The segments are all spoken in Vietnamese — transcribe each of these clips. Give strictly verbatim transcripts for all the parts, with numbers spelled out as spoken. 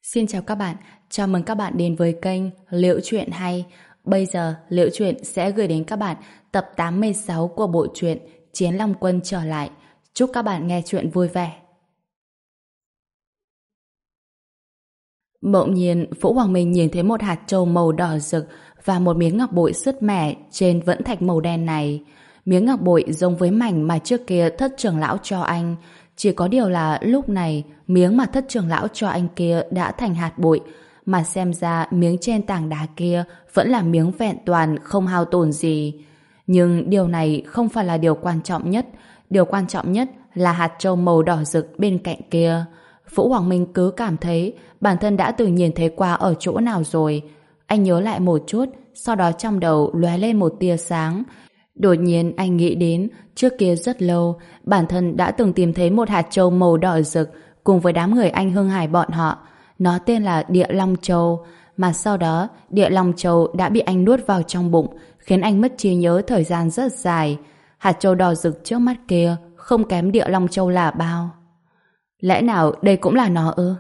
Xin chào các bạn, chào mừng các bạn đến với kênh Liễu Chuyện Hay. Bây giờ Liễu Chuyện sẽ gửi đến các bạn tập tám mươi sáu của bộ truyện Chiến Long Quân trở lại. Chúc các bạn nghe chuyện vui vẻ. Bỗng nhiên, Vũ Hoàng Minh nhìn thấy một hạt châu màu đỏ rực và một miếng ngọc bội sứt mẻ trên vẫn thạch màu đen này. Miếng ngọc bội giống với mảnh mà trước kia thất trưởng lão cho anh. Chỉ có điều là lúc này miếng mà thất trưởng lão cho anh kia đã thành hạt bụi, mà xem ra miếng trên tảng đá kia vẫn là miếng vẹn toàn, không hao tổn gì. Nhưng điều này không phải là điều quan trọng nhất. Điều quan trọng nhất là hạt châu màu đỏ rực bên cạnh kia. Vũ Hoàng Minh cứ cảm thấy bản thân đã từng nhìn thấy qua ở chỗ nào rồi. Anh nhớ lại một chút, sau đó trong đầu lóe lên một tia sáng. Đột nhiên anh nghĩ đến trước kia rất lâu bản thân đã từng tìm thấy một hạt châu màu đỏ rực cùng với đám người anh Hưng Hải bọn họ. Nó tên là Địa Long Châu, mà sau đó Địa Long Châu đã bị anh nuốt vào trong bụng, khiến anh mất trí nhớ thời gian rất dài. Hạt châu đỏ rực trước mắt kia không kém Địa Long Châu là bao. Lẽ nào đây cũng là nó ư?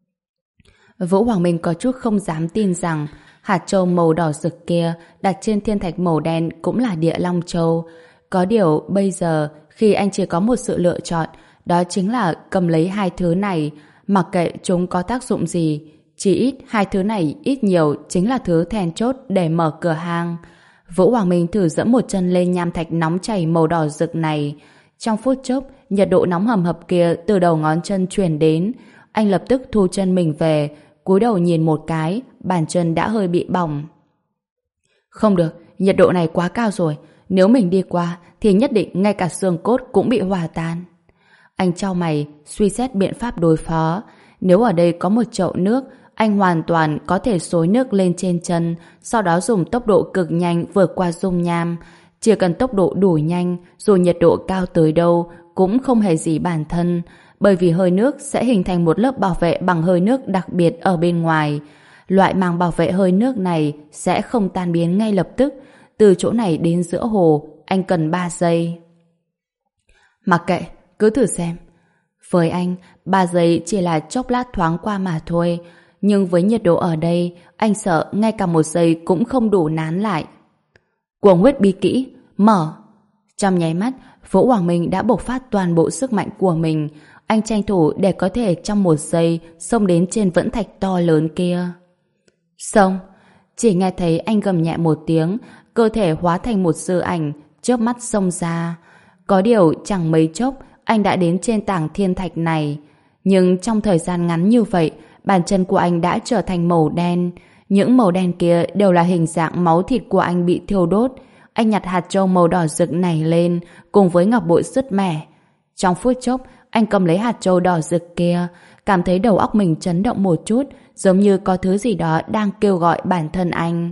Vũ Hoàng Minh có chút không dám tin rằng hạt châu màu đỏ rực kia đặt trên thiên thạch màu đen cũng là Địa Long Châu. Có điều bây giờ khi anh chỉ có một sự lựa chọn, đó chính là cầm lấy hai thứ này, mặc kệ chúng có tác dụng gì. Chỉ ít hai thứ này ít nhiều chính là thứ then chốt để mở cửa hàng. Vũ Hoàng Minh thử dẫm một chân lên nham thạch nóng chảy màu đỏ rực này. Trong phút chốc, nhiệt độ nóng hầm hập kia từ đầu ngón chân truyền đến. Anh lập tức thu chân mình về, cúi đầu nhìn một cái, bàn chân đã hơi bị bỏng. Không được, nhiệt độ này quá cao rồi. Nếu mình đi qua, thì nhất định ngay cả xương cốt cũng bị hòa tan. Anh chau mày, suy xét biện pháp đối phó. Nếu ở đây có một chậu nước, anh hoàn toàn có thể xối nước lên trên chân, sau đó dùng tốc độ cực nhanh vượt qua dung nham. Chỉ cần tốc độ đủ nhanh, dù nhiệt độ cao tới đâu, cũng không hề gì bản thân, bởi vì hơi nước sẽ hình thành một lớp bảo vệ bằng hơi nước đặc biệt ở bên ngoài. Loại màng bảo vệ hơi nước này sẽ không tan biến ngay lập tức. Từ chỗ này đến giữa hồ, anh cần ba giây. Mặc kệ, cứ thử xem. Với anh, ba giây chỉ là chốc lát thoáng qua mà thôi. Nhưng với nhiệt độ ở đây, anh sợ ngay cả một giây cũng không đủ nán lại. Cuồng huyết bí kỹ, mở. Trong nháy mắt, Vũ Hoàng Minh đã bộc phát toàn bộ sức mạnh của mình. Anh tranh thủ để có thể trong một giây xông đến trên vẫn thạch to lớn kia. Xông! Chỉ nghe thấy anh gầm nhẹ một tiếng, cơ thể hóa thành một dư ảnh, chớp mắt xông ra. Có điều chẳng mấy chốc, anh đã đến trên tảng thiên thạch này. Nhưng trong thời gian ngắn như vậy, bàn chân của anh đã trở thành màu đen. Những màu đen kia đều là hình dạng máu thịt của anh bị thiêu đốt. Anh nhặt hạt châu màu đỏ rực này lên, cùng với ngọc bội sứt mẻ. Trong phút chốc, anh cầm lấy hạt châu đỏ rực kia, cảm thấy đầu óc mình chấn động một chút, giống như có thứ gì đó đang kêu gọi bản thân anh.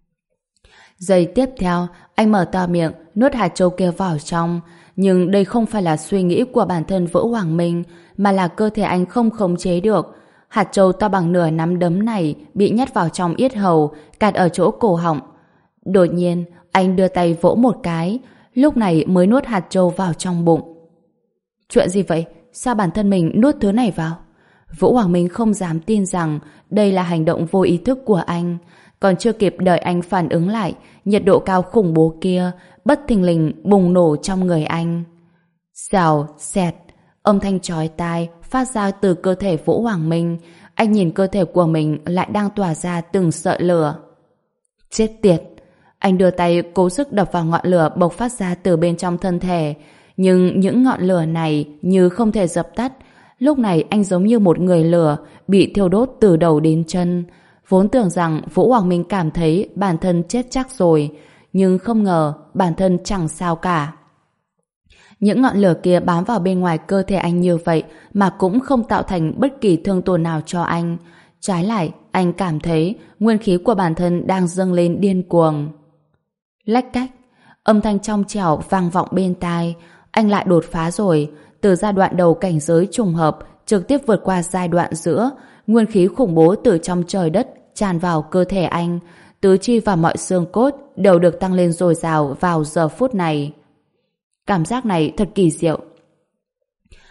Giây tiếp theo, anh mở to miệng, nuốt hạt châu kia vào trong. Nhưng đây không phải là suy nghĩ của bản thân Vũ Hoàng Minh, mà là cơ thể anh không khống chế được. Hạt châu to bằng nửa nắm đấm này bị nhét vào trong yết hầu, cạt ở chỗ cổ họng. Đột nhiên, anh đưa tay vỗ một cái, lúc này mới nuốt hạt châu vào trong bụng. Chuyện gì vậy? Sao bản thân mình nuốt thứ này vào? Vũ Hoàng Minh không dám tin rằng đây là hành động vô ý thức của anh. Còn chưa kịp đợi anh phản ứng lại, nhiệt độ cao khủng bố kia bất thình lình bùng nổ trong người anh. Xèo, xẹt, âm thanh chói tai phát ra từ cơ thể Vũ Hoàng Minh. Anh nhìn cơ thể của mình lại đang tỏa ra từng sợi lửa. Chết tiệt! Anh đưa tay cố sức đập vào ngọn lửa bộc phát ra từ bên trong thân thể. Nhưng những ngọn lửa này như không thể dập tắt. Lúc này anh giống như một người lửa bị thiêu đốt từ đầu đến chân. Vốn tưởng rằng Vũ Hoàng Minh cảm thấy bản thân chết chắc rồi, nhưng không ngờ bản thân chẳng sao cả. Những ngọn lửa kia bám vào bên ngoài cơ thể anh như vậy mà cũng không tạo thành bất kỳ thương tổn nào cho anh. Trái lại, anh cảm thấy nguyên khí của bản thân đang dâng lên điên cuồng. Lách cách, âm thanh trong trẻo vang vọng bên tai. Anh lại đột phá rồi. Từ giai đoạn đầu cảnh giới trùng hợp trực tiếp vượt qua giai đoạn giữa. Nguyên khí khủng bố từ trong trời đất tràn vào cơ thể anh. Tứ chi và mọi xương cốt đều được tăng lên dồi dào vào giờ phút này. Cảm giác này thật kỳ diệu.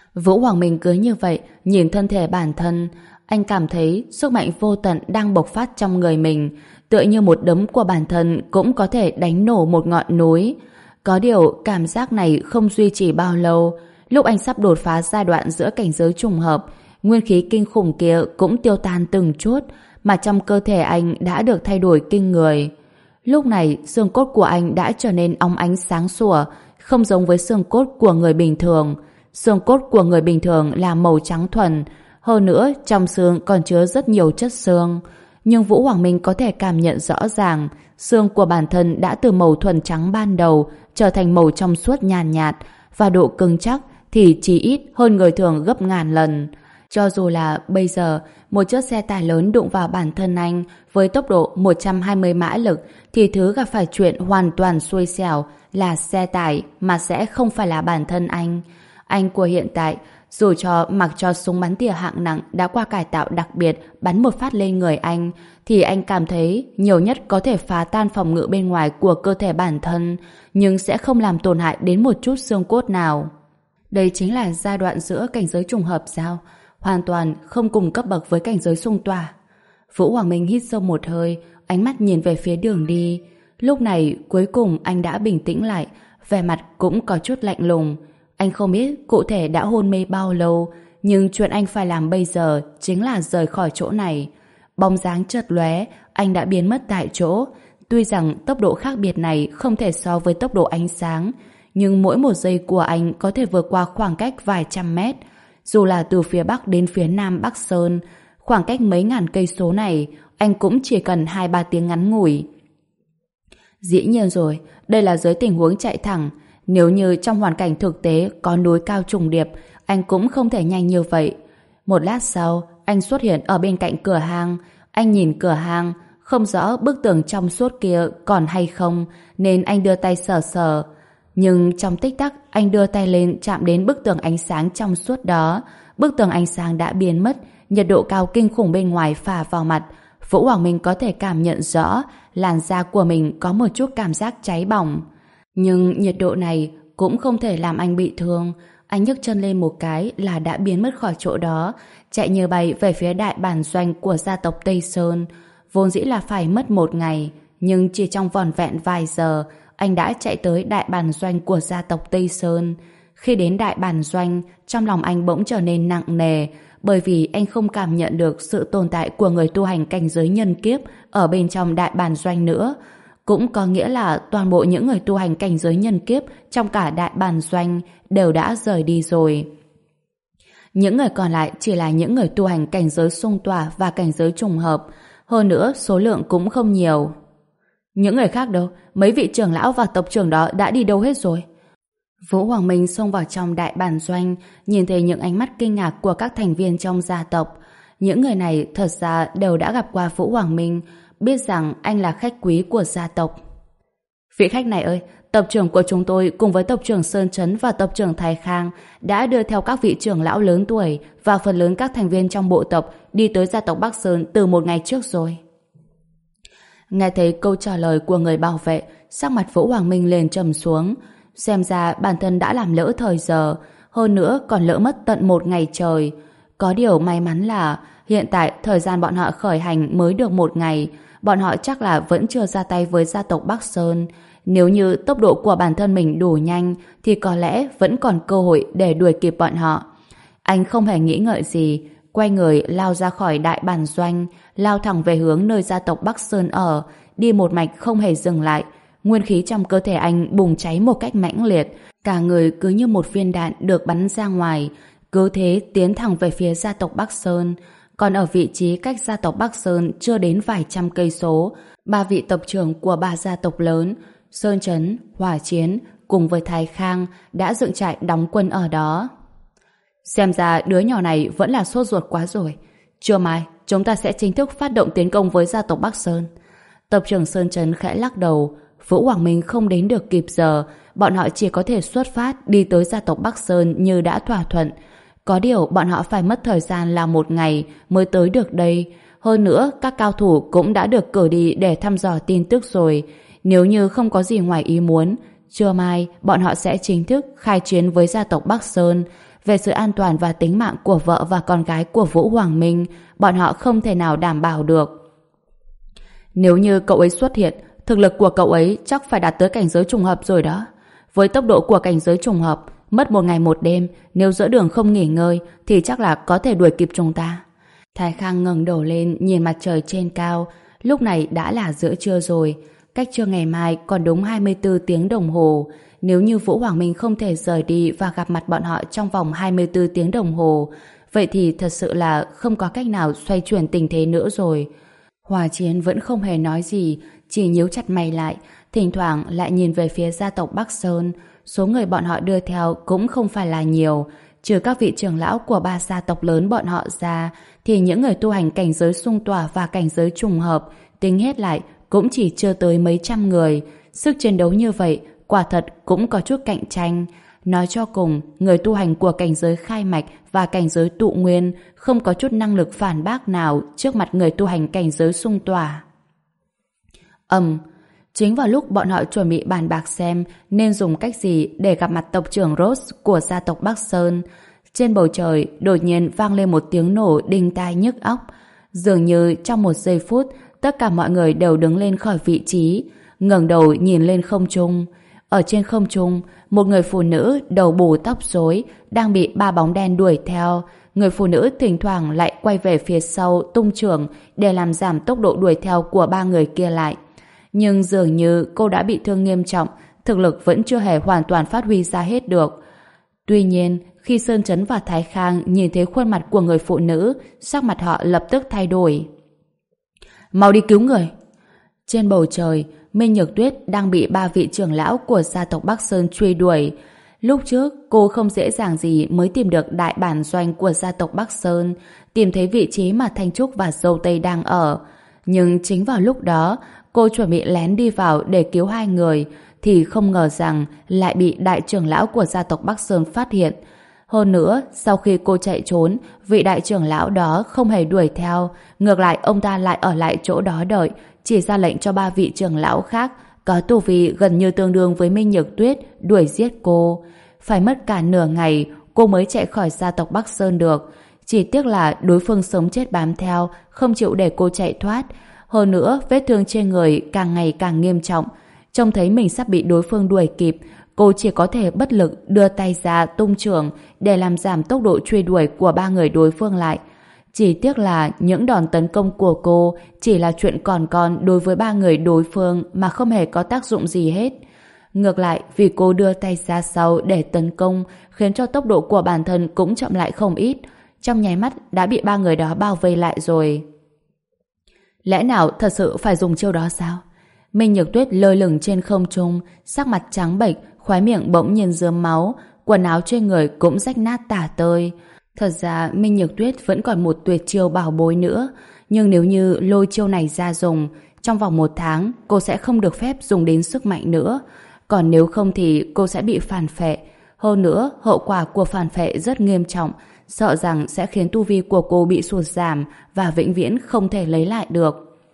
Vũ Hoàng Minh cứ như vậy nhìn thân thể bản thân, anh cảm thấy sức mạnh vô tận đang bộc phát trong người mình, tựa như một đấm của bản thân cũng có thể đánh nổ một ngọn núi. Có điều cảm giác này không duy trì bao lâu. Lúc anh sắp đột phá giai đoạn giữa cảnh giới trùng hợp, nguyên khí kinh khủng kia cũng tiêu tan từng chút, mà trong cơ thể anh đã được thay đổi kinh người. Lúc này xương cốt của anh đã trở nên óng ánh sáng sủa, không giống với xương cốt của người bình thường. Xương cốt của người bình thường là màu trắng thuần, hơn nữa trong xương còn chứa rất nhiều chất xương. Nhưng Vũ Hoàng Minh có thể cảm nhận rõ ràng xương của bản thân đã từ màu thuần trắng ban đầu trở thành màu trong suốt nhàn nhạt, nhạt, và độ cứng chắc thì chỉ ít hơn người thường gấp ngàn lần. Cho dù là bây giờ một chiếc xe tải lớn đụng vào bản thân anh với tốc độ một trăm hai mươi mã lực thì thứ gặp phải chuyện hoàn toàn xui xẻo là xe tải mà sẽ không phải là bản thân anh. Anh của hiện tại dù cho mặc cho súng bắn tỉa hạng nặng đã qua cải tạo đặc biệt bắn một phát lên người anh thì anh cảm thấy nhiều nhất có thể phá tan phòng ngự bên ngoài của cơ thể bản thân, nhưng sẽ không làm tổn hại đến một chút xương cốt nào. Đây chính là giai đoạn giữa cảnh giới trùng hợp sao? Hoàn toàn không cùng cấp bậc với cảnh giới xung tỏa. Vũ Hoàng Minh hít sâu một hơi, ánh mắt nhìn về phía đường đi. Lúc này cuối cùng anh đã bình tĩnh lại, vẻ mặt cũng có chút lạnh lùng. Anh không biết cụ thể đã hôn mê bao lâu, nhưng chuyện anh phải làm bây giờ chính là rời khỏi chỗ này. Bóng dáng chợt lóe, anh đã biến mất tại chỗ. Tuy rằng tốc độ khác biệt này không thể so với tốc độ ánh sáng, nhưng mỗi một giây của anh có thể vượt qua khoảng cách vài trăm mét. Dù là từ phía Bắc đến phía Nam Bắc Sơn, khoảng cách mấy ngàn cây số này, anh cũng chỉ cần hai ba tiếng ngắn ngủi. Dĩ nhiên rồi, đây là dưới tình huống chạy thẳng. Nếu như trong hoàn cảnh thực tế có núi cao trùng điệp, anh cũng không thể nhanh như vậy. Một lát sau, anh xuất hiện ở bên cạnh cửa hàng. Anh nhìn cửa hàng, không rõ bức tường trong suốt kia còn hay không, nên anh đưa tay sờ sờ. Nhưng trong tích tắc, anh đưa tay lên chạm đến bức tường ánh sáng trong suốt đó. Bức tường ánh sáng đã biến mất, nhiệt độ cao kinh khủng bên ngoài phả vào mặt. Vũ Hoàng Minh có thể cảm nhận rõ làn da của mình có một chút cảm giác cháy bỏng. Nhưng nhiệt độ này cũng không thể làm anh bị thương. Anh nhấc chân lên một cái là đã biến mất khỏi chỗ đó, chạy như bay về phía đại bản doanh của gia tộc Tây Sơn. Vốn dĩ là phải mất một ngày, nhưng chỉ trong vỏn vẹn vài giờ, anh đã chạy tới đại bản doanh của gia tộc Tây Sơn. Khi đến đại bản doanh, trong lòng anh bỗng trở nên nặng nề, bởi vì anh không cảm nhận được sự tồn tại của người tu hành cảnh giới nhân kiếp ở bên trong đại bản doanh nữa. Cũng có nghĩa là toàn bộ những người tu hành cảnh giới nhân kiếp trong cả đại bản doanh đều đã rời đi rồi. Những người còn lại chỉ là những người tu hành cảnh giới xung tỏa và cảnh giới trùng hợp. Hơn nữa, số lượng cũng không nhiều. Những người khác đâu? Mấy vị trưởng lão và tộc trưởng đó đã đi đâu hết rồi? Vũ Hoàng Minh xông vào trong đại bản doanh, nhìn thấy những ánh mắt kinh ngạc của các thành viên trong gia tộc. Những người này thật ra đều đã gặp qua Vũ Hoàng Minh, biết rằng anh là khách quý của gia tộc. Vị khách này ơi, tộc trưởng của chúng tôi cùng với tộc trưởng Sơn Trấn và tộc trưởng Thái Khang đã đưa theo các vị trưởng lão lớn tuổi và phần lớn các thành viên trong bộ tộc đi tới gia tộc Bắc Sơn từ một ngày trước rồi. Nghe thấy câu trả lời của người bảo vệ, sắc mặt Vũ Hoàng Minh liền trầm xuống. Xem ra bản thân đã làm lỡ thời giờ, hơn nữa còn lỡ mất tận một ngày trời. Có điều may mắn là hiện tại thời gian bọn họ khởi hành mới được một ngày, bọn họ chắc là vẫn chưa ra tay với gia tộc Bắc Sơn. Nếu như tốc độ của bản thân mình đủ nhanh thì có lẽ vẫn còn cơ hội để đuổi kịp bọn họ. Anh không hề nghĩ ngợi gì, quay người lao ra khỏi đại bản doanh, lao thẳng về hướng nơi gia tộc Bắc Sơn ở, đi một mạch không hề dừng lại. Nguyên khí trong cơ thể anh bùng cháy một cách mãnh liệt, cả người cứ như một viên đạn được bắn ra ngoài, cứ thế tiến thẳng về phía gia tộc Bắc Sơn. Còn ở vị trí cách gia tộc Bắc Sơn chưa đến vài trăm cây số, ba vị tộc trưởng của ba gia tộc lớn, Sơn Trấn, Hỏa Chiến cùng với Thái Khang đã dựng trại đóng quân ở đó. Xem ra đứa nhỏ này vẫn là sốt ruột quá rồi. Trưa mai, chúng ta sẽ chính thức phát động tiến công với gia tộc Bắc Sơn. Tộc trưởng Sơn Trấn khẽ lắc đầu. Vũ Hoàng Minh không đến được kịp giờ, bọn họ chỉ có thể xuất phát đi tới gia tộc Bắc Sơn như đã thỏa thuận. Có điều bọn họ phải mất thời gian là một ngày mới tới được đây. Hơn nữa, các cao thủ cũng đã được cử đi để thăm dò tin tức rồi. Nếu như không có gì ngoài ý muốn, trưa mai bọn họ sẽ chính thức khai chiến với gia tộc Bắc Sơn. về sự an toàn và tính mạng của vợ và con gái của Vũ Hoàng Minh, bọn họ không thể nào đảm bảo được. Nếu như cậu ấy xuất hiện, thực lực của cậu ấy chắc phải đạt tới cảnh giới trùng hợp rồi đó. Với tốc độ của cảnh giới trùng hợp, mất một ngày một đêm, nếu giữa đường không nghỉ ngơi thì chắc là có thể đuổi kịp chúng ta. Thái Khang ngẩng đầu lên nhìn mặt trời trên cao. Lúc này đã là giữa trưa rồi, cách trưa ngày mai còn đúng hai mươi tư tiếng đồng hồ. Nếu như Vũ Hoàng Minh không thể rời đi và gặp mặt bọn họ trong vòng hai mươi tư tiếng đồng hồ, vậy thì thật sự là không có cách nào xoay chuyển tình thế nữa rồi. Hòa Chiến vẫn không hề nói gì, chỉ nhíu chặt mày lại, thỉnh thoảng lại nhìn về phía gia tộc Bắc Sơn. Số người bọn họ đưa theo cũng không phải là nhiều, trừ các vị trưởng lão của ba gia tộc lớn bọn họ ra, thì những người tu hành cảnh giới xung tỏa và cảnh giới trùng hợp, tính hết lại cũng chỉ chưa tới mấy trăm người. Sức chiến đấu như vậy, quả thật cũng có chút cạnh tranh. Nói cho cùng, người tu hành của cảnh giới khai mạch và cảnh giới tụ nguyên không có chút năng lực phản bác nào trước mặt người tu hành cảnh giới xung tỏa. Ầm, chính vào lúc bọn họ chuẩn bị bàn bạc xem nên dùng cách gì để gặp mặt tộc trưởng Rose của gia tộc Bắc Sơn, trên bầu trời đột nhiên vang lên một tiếng nổ đinh tai nhức óc. Dường như trong một giây phút, tất cả mọi người đều đứng lên khỏi vị trí, ngẩng đầu nhìn lên không trung. Ở trên không trung, một người phụ nữ đầu bù tóc rối đang bị ba bóng đen đuổi theo. Người phụ nữ thỉnh thoảng lại quay về phía sau tung chưởng để làm giảm tốc độ đuổi theo của ba người kia lại. Nhưng dường như cô đã bị thương nghiêm trọng, thực lực vẫn chưa hề hoàn toàn phát huy ra hết được. Tuy nhiên, khi Sơn Chấn và Thái Khang nhìn thấy khuôn mặt của người phụ nữ, sắc mặt họ lập tức thay đổi. Mau đi cứu người! Trên bầu trời, Minh Nhược Tuyết đang bị ba vị trưởng lão của gia tộc Bắc Sơn truy đuổi. Lúc trước, cô không dễ dàng gì mới tìm được đại bản doanh của gia tộc Bắc Sơn, tìm thấy vị trí mà Thanh Trúc và Dâu Tây đang ở. Nhưng chính vào lúc đó, cô chuẩn bị lén đi vào để cứu hai người, thì không ngờ rằng lại bị đại trưởng lão của gia tộc Bắc Sơn phát hiện. Hơn nữa, sau khi cô chạy trốn, vị đại trưởng lão đó không hề đuổi theo, ngược lại ông ta lại ở lại chỗ đó đợi, chỉ ra lệnh cho ba vị trưởng lão khác có tu vi gần như tương đương với Minh Nhược Tuyết đuổi giết cô. Phải mất cả nửa ngày cô mới chạy khỏi gia tộc Bắc Sơn được. Chỉ tiếc là đối phương sống chết bám theo, không chịu để cô chạy thoát. Hơn nữa, vết thương trên người càng ngày càng nghiêm trọng. Trông thấy mình sắp bị đối phương đuổi kịp, cô chỉ có thể bất lực đưa tay ra tung chưởng để làm giảm tốc độ truy đuổi của ba người đối phương lại. Chỉ tiếc là những đòn tấn công của cô chỉ là chuyện còn con đối với ba người đối phương mà không hề có tác dụng gì hết. Ngược lại, vì cô đưa tay ra sau để tấn công khiến cho tốc độ của bản thân cũng chậm lại không ít. Trong nháy mắt đã bị ba người đó bao vây lại rồi. Lẽ nào thật sự phải dùng chiêu đó sao? Minh Nhược Tuyết lơ lửng trên không trung, sắc mặt trắng bệch, khóe miệng bỗng nhiên rơm máu, quần áo trên người cũng rách nát tả tơi. Thật ra Minh Nhược Tuyết vẫn còn một tuyệt chiêu bảo bối nữa, nhưng nếu như lôi chiêu này ra dùng, trong vòng một tháng cô sẽ không được phép dùng đến sức mạnh nữa. Còn nếu không thì cô sẽ bị phản phệ. Hơn nữa, hậu quả của phản phệ rất nghiêm trọng, sợ rằng sẽ khiến tu vi của cô bị sụt giảm và vĩnh viễn không thể lấy lại được.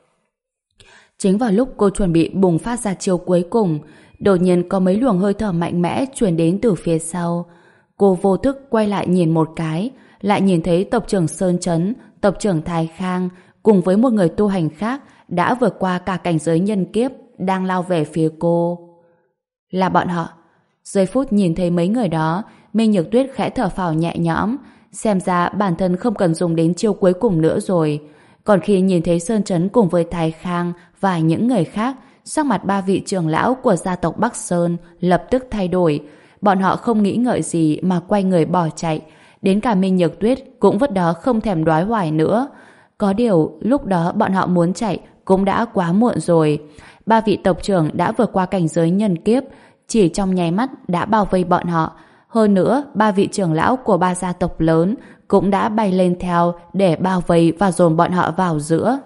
Chính vào lúc cô chuẩn bị bùng phát ra chiêu cuối cùng, đột nhiên có mấy luồng hơi thở mạnh mẽ truyền đến từ phía sau. Cô vô thức quay lại nhìn một cái, lại nhìn thấy tộc trưởng Sơn Chấn, tộc trưởng Thái Khang cùng với một người tu hành khác đã vượt qua cả cảnh giới nhân kiếp đang lao về phía cô. Là bọn họ. Giây phút nhìn thấy mấy người đó, Minh Nhược Tuyết khẽ thở phào nhẹ nhõm, xem ra bản thân không cần dùng đến chiêu cuối cùng nữa rồi. Còn khi nhìn thấy Sơn Chấn cùng với Thái Khang và những người khác, sắc mặt ba vị trưởng lão của gia tộc Bắc Sơn lập tức thay đổi. Bọn họ không nghĩ ngợi gì mà quay người bỏ chạy. Đến cả Minh Nhược Tuyết cũng vứt đó không thèm đoái hoài nữa. Có điều, lúc đó bọn họ muốn chạy cũng đã quá muộn rồi. Ba vị tộc trưởng đã vượt qua cảnh giới nhân kiếp, chỉ trong nháy mắt đã bao vây bọn họ. Hơn nữa, ba vị trưởng lão của ba gia tộc lớn cũng đã bay lên theo để bao vây và dồn bọn họ vào giữa.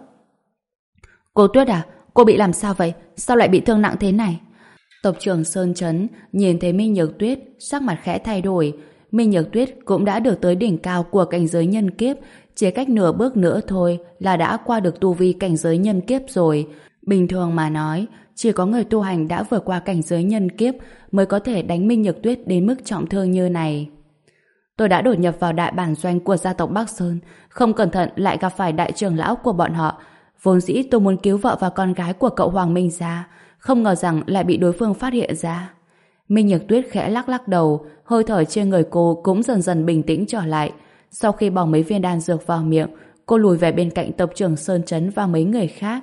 Cô Tuyết à, cô bị làm sao vậy? Sao lại bị thương nặng thế này? Tộc trưởng Sơn Chấn nhìn thấy Minh Nhược Tuyết, sắc mặt khẽ thay đổi. Minh Nhược Tuyết cũng đã được tới đỉnh cao của cảnh giới nhân kiếp, chỉ cách nửa bước nữa thôi là đã qua được tu vi cảnh giới nhân kiếp rồi. Bình thường mà nói, chỉ có người tu hành đã vượt qua cảnh giới nhân kiếp mới có thể đánh Minh Nhược Tuyết đến mức trọng thương như này. Tôi đã đột nhập vào đại bản doanh của gia tộc Bắc Sơn, không cẩn thận lại gặp phải đại trưởng lão của bọn họ. Vốn dĩ tôi muốn cứu vợ và con gái của cậu Hoàng Minh ra, không ngờ rằng lại bị đối phương phát hiện ra. Minh Nhược Tuyết khẽ lắc lắc đầu, hơi thở trên người cô cũng dần dần bình tĩnh trở lại. Sau khi bỏ mấy viên đan dược vào miệng, cô lùi về bên cạnh tộc trưởng Sơn Chấn và mấy người khác.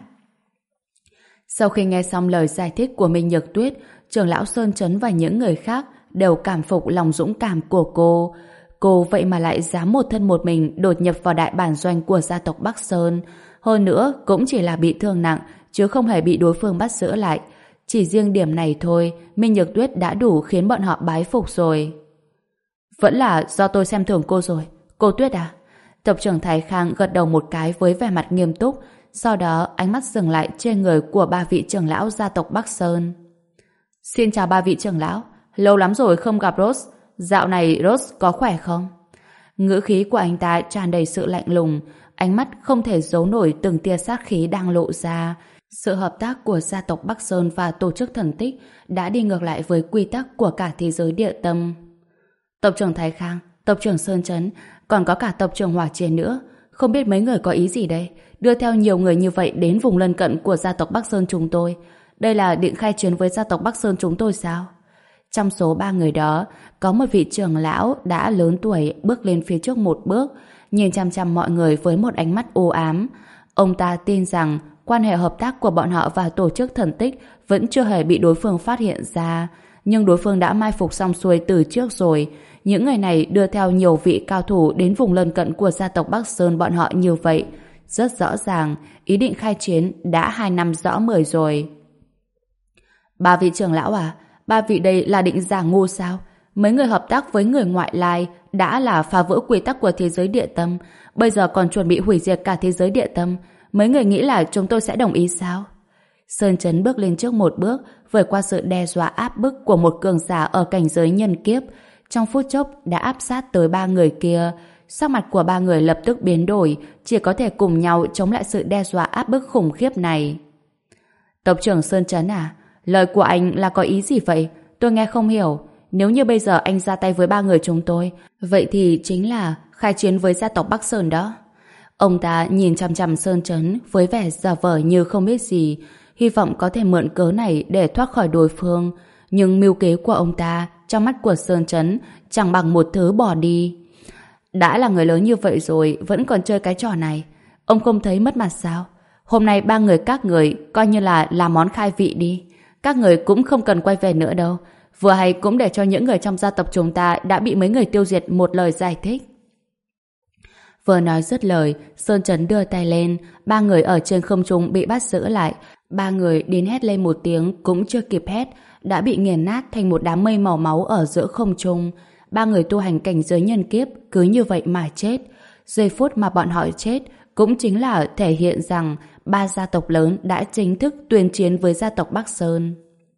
Sau khi nghe xong lời giải thích của Minh Nhược Tuyết, trưởng lão Sơn Chấn và những người khác đều cảm phục lòng dũng cảm của cô. Cô vậy mà lại dám một thân một mình đột nhập vào đại bản doanh của gia tộc Bắc Sơn. Hơn nữa cũng chỉ là bị thương nặng, chứ không hề bị đối phương bắt giữ lại. Chỉ riêng điểm này thôi, Minh Nhược Tuyết đã đủ khiến bọn họ bái phục rồi. Vẫn là do tôi xem thường cô rồi. Cô Tuyết à? Tộc trưởng Thái Khang gật đầu một cái với vẻ mặt nghiêm túc, sau đó ánh mắt dừng lại trên người của ba vị trưởng lão gia tộc Bắc Sơn. Xin chào ba vị trưởng lão, lâu lắm rồi không gặp Rose. Dạo này Rose có khỏe không? Ngữ khí của anh ta tràn đầy sự lạnh lùng, ánh mắt không thể giấu nổi từng tia sát khí đang lộ ra. Sự hợp tác của gia tộc Bắc Sơn và tổ chức thần tích đã đi ngược lại với quy tắc của cả thế giới địa tâm. Tộc trưởng Thái Khang, tộc trưởng Sơn Chấn, còn có cả tộc trưởng Hỏa Chiến nữa. Không biết mấy người có ý gì đây? Đưa theo nhiều người như vậy đến vùng lân cận của gia tộc Bắc Sơn chúng tôi. Đây là định khai chiến với gia tộc Bắc Sơn chúng tôi sao? Trong số ba người đó, có một vị trưởng lão đã lớn tuổi bước lên phía trước một bước, nhìn chăm chăm mọi người với một ánh mắt u ám. Ông ta tin rằng quan hệ hợp tác của bọn họ và tổ chức thần tích vẫn chưa hề bị đối phương phát hiện ra, nhưng đối phương đã mai phục xong xuôi từ trước rồi. Những người này đưa theo nhiều vị cao thủ đến vùng lân cận của gia tộc Bắc Sơn bọn họ như vậy. Rất rõ ràng, ý định khai chiến đã hai năm rõ mười rồi. Ba vị trưởng lão à, ba vị đây là định giả ngu sao? Mấy người hợp tác với người ngoại lai đã là phá vỡ quy tắc của thế giới địa tâm, bây giờ còn chuẩn bị hủy diệt cả thế giới địa tâm. Mấy người nghĩ là chúng tôi sẽ đồng ý sao? Sơn Chấn bước lên trước một bước, vượt qua sự đe dọa áp bức của một cường giả ở cảnh giới nhân kiếp, trong phút chốc đã áp sát tới ba người kia. Sắc mặt của ba người lập tức biến đổi, chỉ có thể cùng nhau chống lại sự đe dọa áp bức khủng khiếp này. Tộc trưởng Sơn Chấn à, lời của anh là có ý gì vậy? Tôi nghe không hiểu. Nếu như bây giờ anh ra tay với ba người chúng tôi, vậy thì chính là khai chiến với gia tộc Bắc Sơn đó. Ông ta nhìn chằm chằm Sơn Chấn với vẻ giả vờ như không biết gì, hy vọng có thể mượn cớ này để thoát khỏi đối phương. Nhưng mưu kế của ông ta trong mắt của Sơn Chấn chẳng bằng một thứ bỏ đi. Đã là người lớn như vậy rồi vẫn còn chơi cái trò này, ông không thấy mất mặt sao? Hôm nay ba người các người coi như là làm món khai vị đi. Các người cũng không cần quay về nữa đâu. Vừa hay cũng để cho những người trong gia tộc chúng ta đã bị mấy người tiêu diệt một lời giải thích. Vừa nói dứt lời, Sơn Chấn đưa tay lên, ba người ở trên không trung bị bắt giữ lại. Ba người đến hét lên một tiếng cũng chưa kịp hét, đã bị nghiền nát thành một đám mây màu máu ở giữa không trung. Ba người tu hành cảnh giới nhân kiếp cứ như vậy mà chết. Giây phút mà bọn họ chết cũng chính là thể hiện rằng ba gia tộc lớn đã chính thức tuyên chiến với gia tộc Bắc Sơn.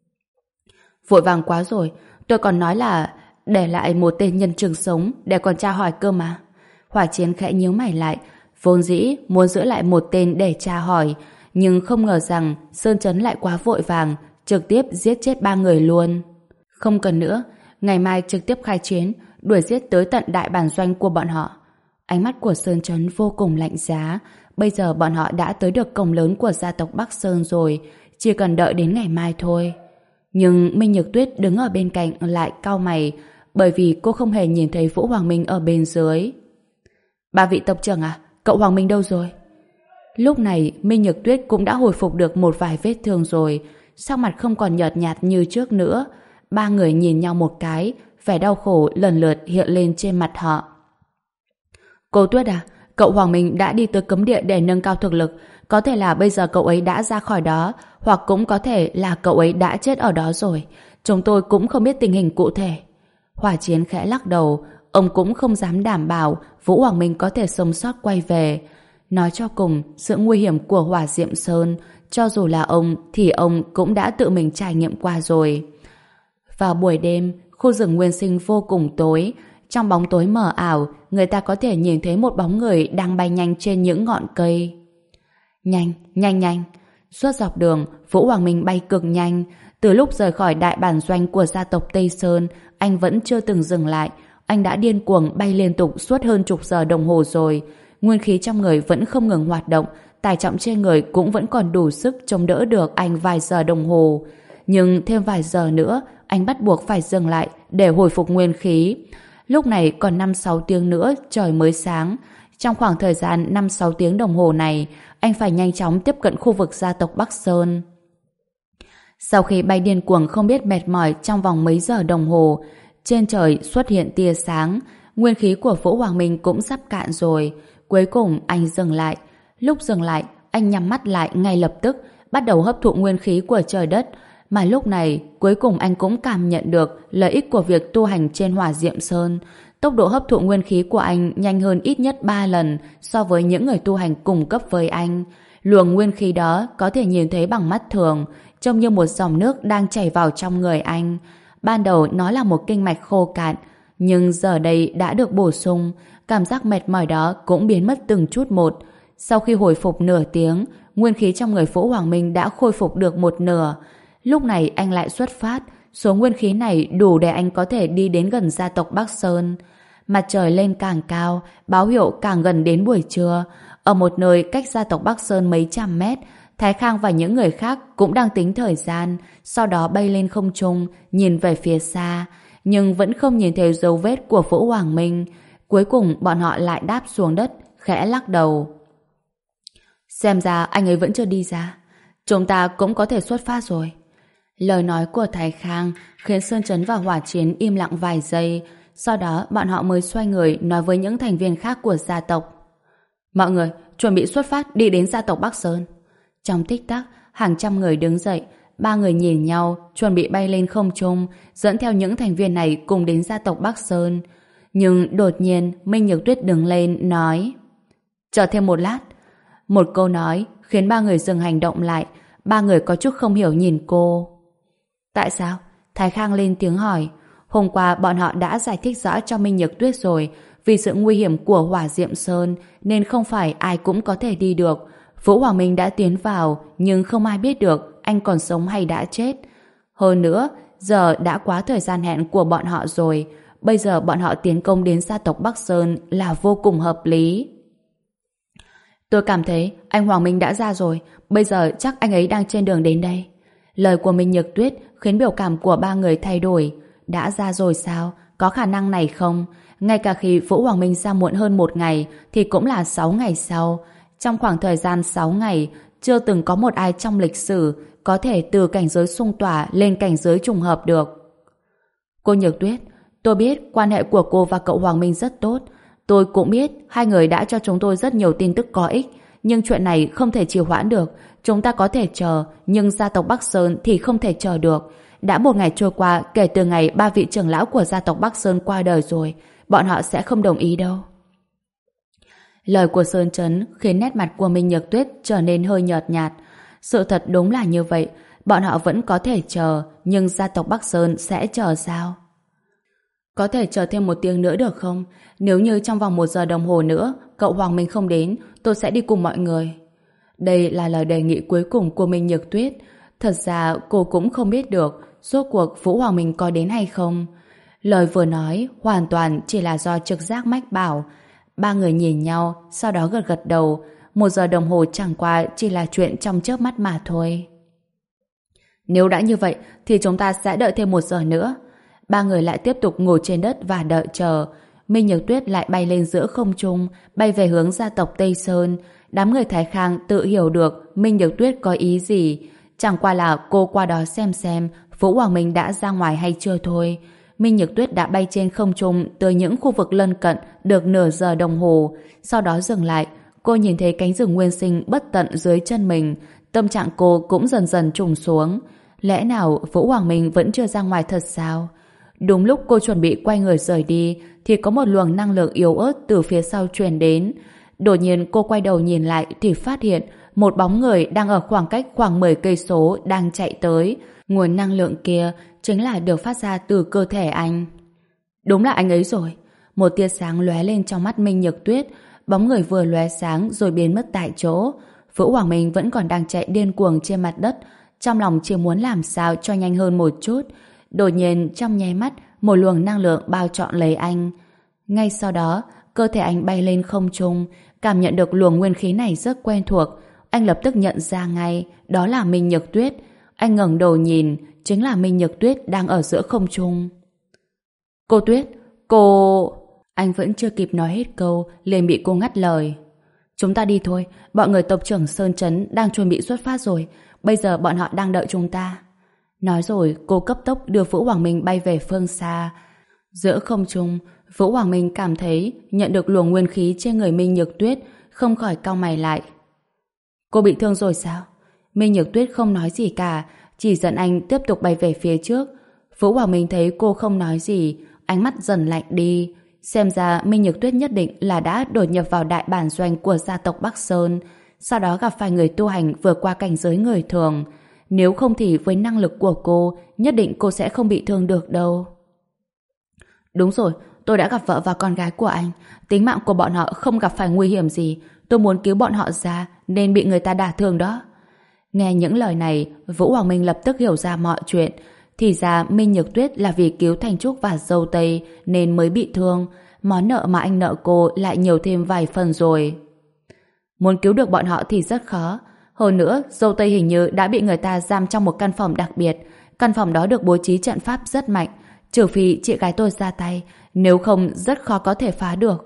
Vội vàng quá rồi, tôi còn nói là để lại một tên nhân chứng sống để còn tra hỏi cơ mà. Hỏa Chiến khẽ nhíu mày lại, vốn dĩ muốn giữ lại một tên để tra hỏi, nhưng không ngờ rằng Sơn Chấn lại quá vội vàng, trực tiếp giết chết ba người luôn. Không cần nữa, ngày mai trực tiếp khai chiến, đuổi giết tới tận đại bản doanh của bọn họ. Ánh mắt của Sơn Chấn vô cùng lạnh giá. Bây giờ bọn họ đã tới được cổng lớn của gia tộc Bắc Sơn rồi, chỉ cần đợi đến ngày mai thôi. Nhưng Minh Nhược Tuyết đứng ở bên cạnh lại cau mày, bởi vì cô không hề nhìn thấy Vũ Hoàng Minh ở bên dưới. Ba vị tộc trưởng à, cậu Hoàng Minh đâu rồi? Lúc này Minh Nhược Tuyết cũng đã hồi phục được một vài vết thương rồi, sắc mặt không còn nhợt nhạt như trước nữa. Ba người nhìn nhau một cái, vẻ đau khổ lần lượt hiện lên trên mặt họ. Cô Tuyết à, cậu Hoàng Minh đã đi tới cấm địa để nâng cao thực lực, có thể là bây giờ cậu ấy đã ra khỏi đó, hoặc cũng có thể là cậu ấy đã chết ở đó rồi. Chúng tôi cũng không biết tình hình cụ thể. Hỏa Chiến khẽ lắc đầu, ông cũng không dám đảm bảo Vũ Hoàng Minh có thể sống sót quay về. Nói cho cùng, sự nguy hiểm của Hỏa Diệm Sơn, cho dù là ông thì ông cũng đã tự mình trải nghiệm qua rồi. Vào buổi đêm, khu rừng nguyên sinh vô cùng tối. Trong bóng tối mờ ảo, người ta có thể nhìn thấy một bóng người đang bay nhanh trên những ngọn cây. Nhanh, nhanh nhanh. Suốt dọc đường, Vũ Hoàng Minh bay cực nhanh. Từ lúc rời khỏi đại bản doanh của gia tộc Tây Sơn, anh vẫn chưa từng dừng lại. anh đã điên cuồng bay liên tục suốt hơn chục giờ đồng hồ rồi. Nguyên khí trong người vẫn không ngừng hoạt động, tải trọng trên người cũng vẫn còn đủ sức chống đỡ được anh vài giờ đồng hồ. Nhưng thêm vài giờ nữa, anh bắt buộc phải dừng lại để hồi phục nguyên khí. Lúc này còn năm sáu tiếng nữa trời mới sáng. Trong khoảng thời gian năm sáu tiếng đồng hồ này, anh phải nhanh chóng tiếp cận khu vực gia tộc Bắc Sơn. Sau khi bay điên cuồng không biết mệt mỏi trong vòng mấy giờ đồng hồ, trên trời xuất hiện tia sáng, nguyên khí của Vũ Hoàng Minh cũng sắp cạn rồi. Cuối cùng anh dừng lại. Lúc dừng lại, anh nhắm mắt lại ngay lập tức, bắt đầu hấp thụ nguyên khí của trời đất. Mà lúc này, cuối cùng anh cũng cảm nhận được lợi ích của việc tu hành trên Hỏa Diệm Sơn. Tốc độ hấp thụ nguyên khí của anh nhanh hơn ít nhất ba lần so với những người tu hành cùng cấp với anh. Luồng nguyên khí đó có thể nhìn thấy bằng mắt thường, trông như một dòng nước đang chảy vào trong người anh. Ban đầu nó là một kinh mạch khô cạn, nhưng giờ đây đã được bổ sung, cảm giác mệt mỏi đó cũng biến mất từng chút một. Sau khi hồi phục nửa tiếng, nguyên khí trong người Vũ Hoàng Minh đã khôi phục được một nửa. Lúc này anh lại xuất phát, số nguyên khí này đủ để anh có thể đi đến gần gia tộc Bắc Sơn. Mặt trời lên càng cao, báo hiệu càng gần đến buổi trưa. Ở một nơi cách gia tộc Bắc Sơn mấy trăm mét, Thái Khang và những người khác cũng đang tính thời gian, sau đó bay lên không trung, nhìn về phía xa, nhưng vẫn không nhìn thấy dấu vết của Vũ Hoàng Minh. Cuối cùng bọn họ lại đáp xuống đất, khẽ lắc đầu. Xem ra anh ấy vẫn chưa đi ra. Chúng ta cũng có thể xuất phát rồi. Lời nói của Thái Khang khiến Sơn Chấn và Hỏa Chiến im lặng vài giây, sau đó bọn họ mới xoay người nói với những thành viên khác của gia tộc. Mọi người, chuẩn bị xuất phát đi đến gia tộc Bắc Sơn. Trong tích tắc, hàng trăm người đứng dậy, ba người nhìn nhau, chuẩn bị bay lên không trung, dẫn theo những thành viên này cùng đến gia tộc Bắc Sơn. Nhưng đột nhiên, Minh Nhược Tuyết đứng lên, nói: chờ thêm một lát. Một câu nói khiến ba người dừng hành động lại, ba người có chút không hiểu nhìn cô. Tại sao? Thái Khang lên tiếng hỏi. Hôm qua bọn họ đã giải thích rõ cho Minh Nhược Tuyết rồi, vì sự nguy hiểm của Hỏa Diệm Sơn nên không phải ai cũng có thể đi được. Vũ Hoàng Minh đã tiến vào, nhưng không ai biết được anh còn sống hay đã chết. Hơn nữa, giờ đã quá thời gian hẹn của bọn họ rồi. Bây giờ bọn họ tiến công đến gia tộc Bắc Sơn là vô cùng hợp lý. Tôi cảm thấy anh Hoàng Minh đã ra rồi, bây giờ chắc anh ấy đang trên đường đến đây. Lời của Minh Nhược Tuyết khiến biểu cảm của ba người thay đổi. Đã ra rồi sao? Có khả năng này không? Ngay cả khi Vũ Hoàng Minh ra muộn hơn một ngày thì cũng là sáu ngày sau. Trong khoảng thời gian sáu ngày, chưa từng có một ai trong lịch sử có thể từ cảnh giới xung tỏa lên cảnh giới trùng hợp được. Cô Nhược Tuyết, tôi biết quan hệ của cô và cậu Hoàng Minh rất tốt. Tôi cũng biết hai người đã cho chúng tôi rất nhiều tin tức có ích, nhưng chuyện này không thể trì hoãn được. Chúng ta có thể chờ, nhưng gia tộc Bắc Sơn thì không thể chờ được. Đã một ngày trôi qua kể từ ngày ba vị trưởng lão của gia tộc Bắc Sơn qua đời rồi, bọn họ sẽ không đồng ý đâu. Lời của Sơn Chấn khiến nét mặt của Minh Nhược Tuyết trở nên hơi nhợt nhạt. Sự thật đúng là như vậy, bọn họ vẫn có thể chờ, nhưng gia tộc Bắc Sơn sẽ chờ sao? Có thể chờ thêm một tiếng nữa được không? Nếu như trong vòng một giờ đồng hồ nữa cậu Hoàng Minh không đến, tôi sẽ đi cùng mọi người. Đây là lời đề nghị cuối cùng của Minh Nhược Tuyết. Thật ra cô cũng không biết được rốt cuộc Vũ Hoàng Minh có đến hay không. Lời vừa nói hoàn toàn chỉ là do trực giác mách bảo. Ba người nhìn nhau, sau đó gật gật đầu. Một giờ đồng hồ chẳng qua chỉ là chuyện trong chớp mắt mà thôi. Nếu đã như vậy thì chúng ta sẽ đợi thêm một giờ nữa. Ba người lại tiếp tục ngồi trên đất và đợi chờ. Minh Nhược Tuyết lại bay lên giữa không trung, bay về hướng gia tộc Tây Sơn. Đám người Thái Khang tự hiểu được Minh Nhược Tuyết có ý gì. Chẳng qua là cô qua đó xem xem Vũ Hoàng Minh đã ra ngoài hay chưa thôi. Minh Nhược Tuyết đã bay trên không trung tới những khu vực lân cận được nửa giờ đồng hồ. Sau đó dừng lại, cô nhìn thấy cánh rừng nguyên sinh bất tận dưới chân mình. Tâm trạng cô cũng dần dần trùng xuống. Lẽ nào Vũ Hoàng Minh vẫn chưa ra ngoài thật sao? Đúng lúc cô chuẩn bị quay người rời đi thì có một luồng năng lượng yếu ớt từ phía sau truyền đến. Đột nhiên cô quay đầu nhìn lại thì phát hiện một bóng người đang ở khoảng cách khoảng mười cây số đang chạy tới. Nguồn năng lượng kia chính là được phát ra từ cơ thể anh. Đúng là anh ấy rồi. Một tia sáng lóe lên trong mắt Minh Nhược Tuyết. Bóng người vừa lóe sáng rồi biến mất tại chỗ. Vũ Hoàng Minh vẫn còn đang chạy điên cuồng trên mặt đất, trong lòng chỉ muốn làm sao cho nhanh hơn một chút. Đột nhiên trong nháy mắt một luồng năng lượng bao trọn lấy anh. Ngay sau đó, cơ thể anh bay lên không trung, cảm nhận được luồng nguyên khí này rất quen thuộc. Anh lập tức nhận ra ngay, đó là Minh Nhược Tuyết. Anh ngẩng đầu nhìn, chính là Minh Nhược Tuyết đang ở giữa không trung. Cô Tuyết, cô... Anh vẫn chưa kịp nói hết câu, liền bị cô ngắt lời. Chúng ta đi thôi, bọn người tộc trưởng Sơn Trấn đang chuẩn bị xuất phát rồi, bây giờ bọn họ đang đợi chúng ta. Nói rồi, cô cấp tốc đưa Vũ Hoàng Minh bay về phương xa. Giữa không trung, Vũ Hoàng Minh cảm thấy nhận được luồng nguyên khí trên người Minh Nhược Tuyết, không khỏi cau mày lại. Cô bị thương rồi sao? Minh Nhược Tuyết không nói gì cả, chỉ dẫn anh tiếp tục bay về phía trước. Vũ Hoàng Minh thấy cô không nói gì, ánh mắt dần lạnh đi. Xem ra Minh Nhược Tuyết nhất định là đã đột nhập vào đại bản doanh của gia tộc Bắc Sơn, sau đó gặp phải người tu hành vượt qua cảnh giới người thường. Nếu không thì với năng lực của cô, nhất định cô sẽ không bị thương được đâu. Đúng rồi, tôi đã gặp vợ và con gái của anh. Tính mạng của bọn họ không gặp phải nguy hiểm gì. Tôi muốn cứu bọn họ ra nên bị người ta đả thương đó. Nghe những lời này, Vũ Hoàng Minh lập tức hiểu ra mọi chuyện. Thì ra Minh Nhược Tuyết là vì cứu Thanh Trúc và Dâu Tây nên mới bị thương. Món nợ mà anh nợ cô lại nhiều thêm vài phần rồi. Muốn cứu được bọn họ thì rất khó. Hơn nữa, Dâu Tây hình như đã bị người ta giam trong một căn phòng đặc biệt. Căn phòng đó được bố trí trận pháp rất mạnh. Trừ phi chị gái tôi ra tay, nếu không rất khó có thể phá được.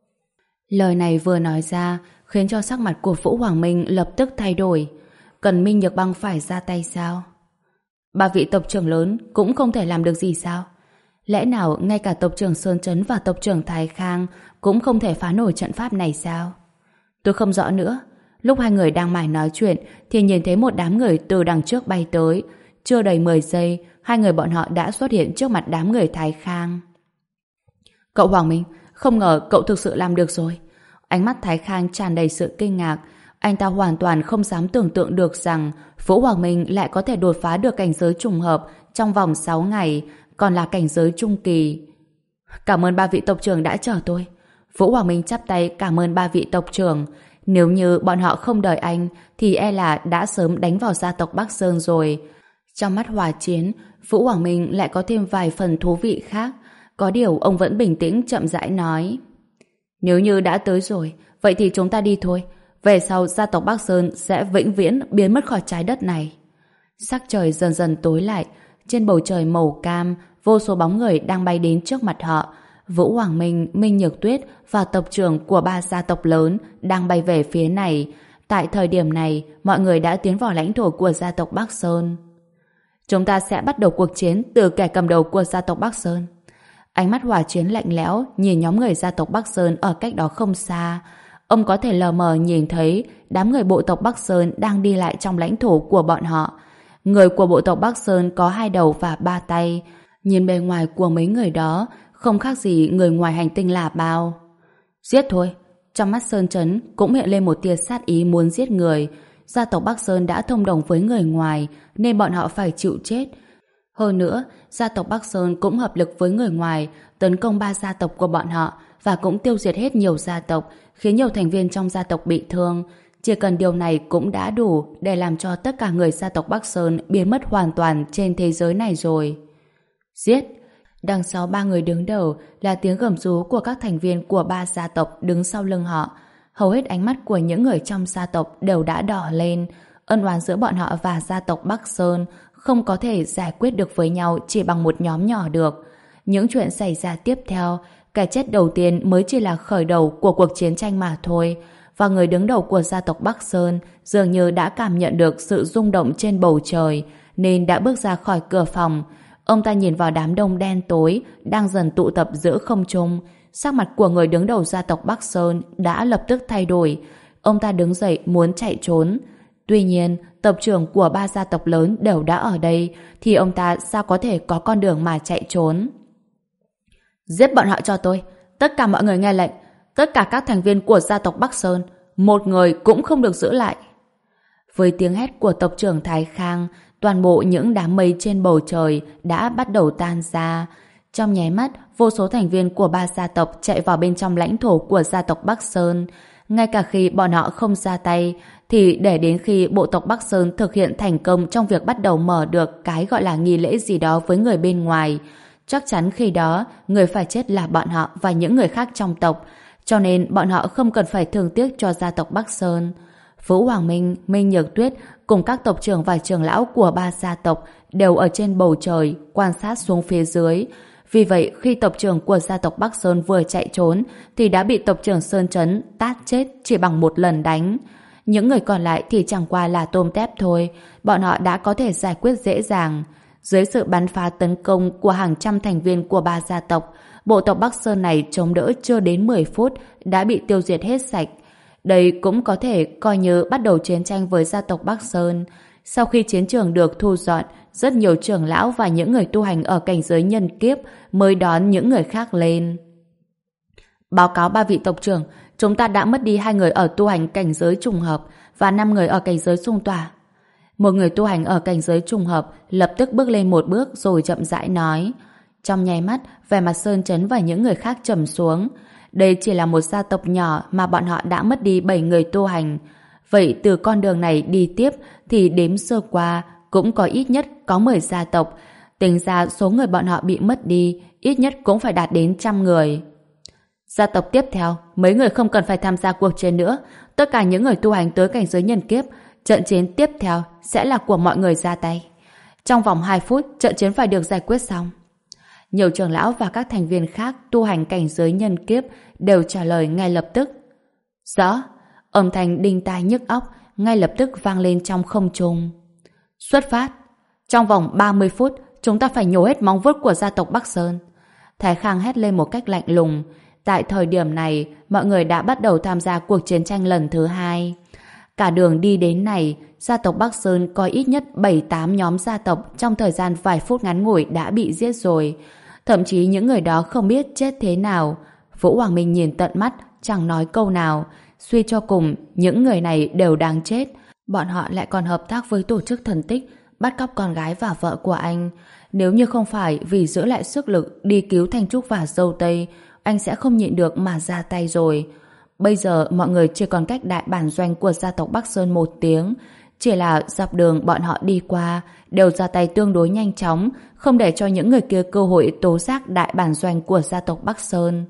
Lời này vừa nói ra khiến cho sắc mặt của Vũ Hoàng Minh lập tức thay đổi. Cần Minh Nhược Băng phải ra tay sao? Ba vị tộc trưởng lớn cũng không thể làm được gì sao? Lẽ nào ngay cả tộc trưởng Sơn Trấn và tộc trưởng Thái Khang cũng không thể phá nổi trận pháp này sao? Tôi không rõ nữa. Lúc hai người đang mải nói chuyện thì nhìn thấy một đám người từ đằng trước bay tới. Chưa đầy mười giây, hai người bọn họ đã xuất hiện trước mặt đám người Thái Khang. Cậu Hoàng Minh, không ngờ cậu thực sự làm được rồi. Ánh mắt Thái Khang tràn đầy sự kinh ngạc. Anh ta hoàn toàn không dám tưởng tượng được rằng Vũ Hoàng Minh lại có thể đột phá được cảnh giới trùng hợp trong vòng sáu ngày, còn là cảnh giới trung kỳ. Cảm ơn ba vị tộc trưởng đã chờ tôi. Vũ Hoàng Minh chắp tay cảm ơn ba vị tộc trưởng. Nếu như bọn họ không đợi anh thì e là đã sớm đánh vào gia tộc Bắc Sơn rồi. Trong mắt Hòa Chiến, Vũ Hoàng Minh lại có thêm vài phần thú vị khác. Có điều ông vẫn bình tĩnh chậm rãi nói. Nếu như đã tới rồi, vậy thì chúng ta đi thôi. Về sau gia tộc Bắc Sơn sẽ vĩnh viễn biến mất khỏi trái đất này. Sắc trời dần dần tối lại. Trên bầu trời màu cam, vô số bóng người đang bay đến trước mặt họ. Vũ Hoàng Minh, Minh Nhược Tuyết và tộc trưởng của ba gia tộc lớn đang bay về phía này. Tại thời điểm này, mọi người đã tiến vào lãnh thổ của gia tộc Bắc Sơn. Chúng ta sẽ bắt đầu cuộc chiến từ kẻ cầm đầu của gia tộc Bắc Sơn. Ánh mắt Hỏa Chiến lạnh lẽo nhìn nhóm người gia tộc Bắc Sơn ở cách đó không xa. Ông có thể lờ mờ nhìn thấy đám người bộ tộc Bắc Sơn đang đi lại trong lãnh thổ của bọn họ. Người của bộ tộc Bắc Sơn có hai đầu và ba tay. Nhìn bề ngoài của mấy người đó không khác gì người ngoài hành tinh là bao. Giết thôi. Trong mắt Sơn Trấn cũng hiện lên một tia sát ý muốn giết người. Gia tộc Bắc Sơn đã thông đồng với người ngoài nên bọn họ phải chịu chết. Hơn nữa, gia tộc Bắc Sơn cũng hợp lực với người ngoài tấn công ba gia tộc của bọn họ và cũng tiêu diệt hết nhiều gia tộc, khiến nhiều thành viên trong gia tộc bị thương. Chỉ cần điều này cũng đã đủ để làm cho tất cả người gia tộc Bắc Sơn biến mất hoàn toàn trên thế giới này rồi. Giết! Đằng sau ba người đứng đầu là tiếng gầm rú của các thành viên của ba gia tộc đứng sau lưng họ. Hầu hết ánh mắt của những người trong gia tộc đều đã đỏ lên. Ân oán giữa bọn họ và gia tộc Bắc Sơn không có thể giải quyết được với nhau chỉ bằng một nhóm nhỏ được. Những chuyện xảy ra tiếp theo, cái chết đầu tiên mới chỉ là khởi đầu của cuộc chiến tranh mà thôi. Và người đứng đầu của gia tộc Bắc Sơn dường như đã cảm nhận được sự rung động trên bầu trời nên đã bước ra khỏi cửa phòng. Ông ta nhìn vào đám đông đen tối đang dần tụ tập giữa không trung. Sắc mặt của người đứng đầu gia tộc Bắc Sơn đã lập tức thay đổi. Ông ta đứng dậy muốn chạy trốn. Tuy nhiên, tộc trưởng của ba gia tộc lớn đều đã ở đây thì ông ta sao có thể có con đường mà chạy trốn. Giết bọn họ cho tôi. Tất cả mọi người nghe lệnh. Tất cả các thành viên của gia tộc Bắc Sơn, một người cũng không được giữ lại. Với tiếng hét của tộc trưởng Thái Khang, toàn bộ những đám mây trên bầu trời đã bắt đầu tan ra. Trong nháy mắt, vô số thành viên của ba gia tộc chạy vào bên trong lãnh thổ của gia tộc Bắc Sơn. Ngay cả khi bọn họ không ra tay, thì để đến khi bộ tộc Bắc Sơn thực hiện thành công trong việc bắt đầu mở được cái gọi là nghi lễ gì đó với người bên ngoài, chắc chắn khi đó người phải chết là bọn họ và những người khác trong tộc, cho nên bọn họ không cần phải thương tiếc cho gia tộc Bắc Sơn. Vũ Hoàng Minh, Minh Nhược Tuyết cùng các tộc trưởng và trưởng lão của ba gia tộc đều ở trên bầu trời quan sát xuống phía dưới. Vì vậy, khi tộc trưởng của gia tộc Bắc Sơn vừa chạy trốn thì đã bị tộc trưởng Sơn Trấn tát chết chỉ bằng một lần đánh. Những người còn lại thì chẳng qua là tôm tép thôi, bọn họ đã có thể giải quyết dễ dàng. Dưới sự bắn phá tấn công của hàng trăm thành viên của ba gia tộc, bộ tộc Bắc Sơn này chống đỡ chưa đến mười phút đã bị tiêu diệt hết sạch. Đây cũng có thể coi như bắt đầu chiến tranh với gia tộc Bắc Sơn. Sau khi chiến trường được thu dọn, rất nhiều trưởng lão và những người tu hành ở cảnh giới nhân kiếp mới đón những người khác lên. Báo cáo ba vị tộc trưởng, chúng ta đã mất đi hai người ở tu hành cảnh giới trùng hợp và năm người ở cảnh giới xung tỏa. Một người tu hành ở cảnh giới trùng hợp lập tức bước lên một bước rồi chậm rãi nói. Trong nháy mắt, vẻ mặt Sơn Trấn và những người khác trầm xuống. Đây chỉ là một gia tộc nhỏ mà bọn họ đã mất đi bảy người tu hành. Vậy từ con đường này đi tiếp thì đếm sơ qua cũng có ít nhất có mười gia tộc. Tính ra số người bọn họ bị mất đi ít nhất cũng phải đạt đến trăm người. Gia tộc tiếp theo, mấy người không cần phải tham gia cuộc chiến nữa. Tất cả những người tu hành tới cảnh giới nhân kiếp, trận chiến tiếp theo sẽ là của mọi người ra tay. Trong vòng hai phút, trận chiến phải được giải quyết xong. Nhiều trưởng lão và các thành viên khác tu hành cảnh giới nhân kiếp đều trả lời ngay lập tức. Rõ, âm thanh đinh tai nhức óc ngay lập tức vang lên trong không trung. Xuất phát, trong vòng ba mươi phút chúng ta phải nhổ hết móng vuốt của gia tộc Bắc Sơn. Thái Khang hét lên một cách lạnh lùng. Tại thời điểm này, mọi người đã bắt đầu tham gia cuộc chiến tranh lần thứ hai. Cả đường đi đến này, gia tộc Bắc Sơn có ít nhất bảy tám nhóm gia tộc trong thời gian vài phút ngắn ngủi đã bị giết rồi. Thậm chí những người đó không biết chết thế nào. Vũ Hoàng Minh nhìn tận mắt, chẳng nói câu nào. Suy cho cùng, những người này đều đáng chết. Bọn họ lại còn hợp tác với tổ chức thần tích, bắt cóc con gái và vợ của anh. Nếu như không phải vì giữ lại sức lực đi cứu Thanh Trúc và Dâu Tây, anh sẽ không nhịn được mà ra tay rồi. Bây giờ mọi người chỉ còn cách đại bản doanh của gia tộc Bắc Sơn một tiếng. Chỉ là dọc đường bọn họ đi qua đều ra tay tương đối nhanh chóng, không để cho những người kia cơ hội tố giác đại bản doanh của gia tộc Bắc Sơn.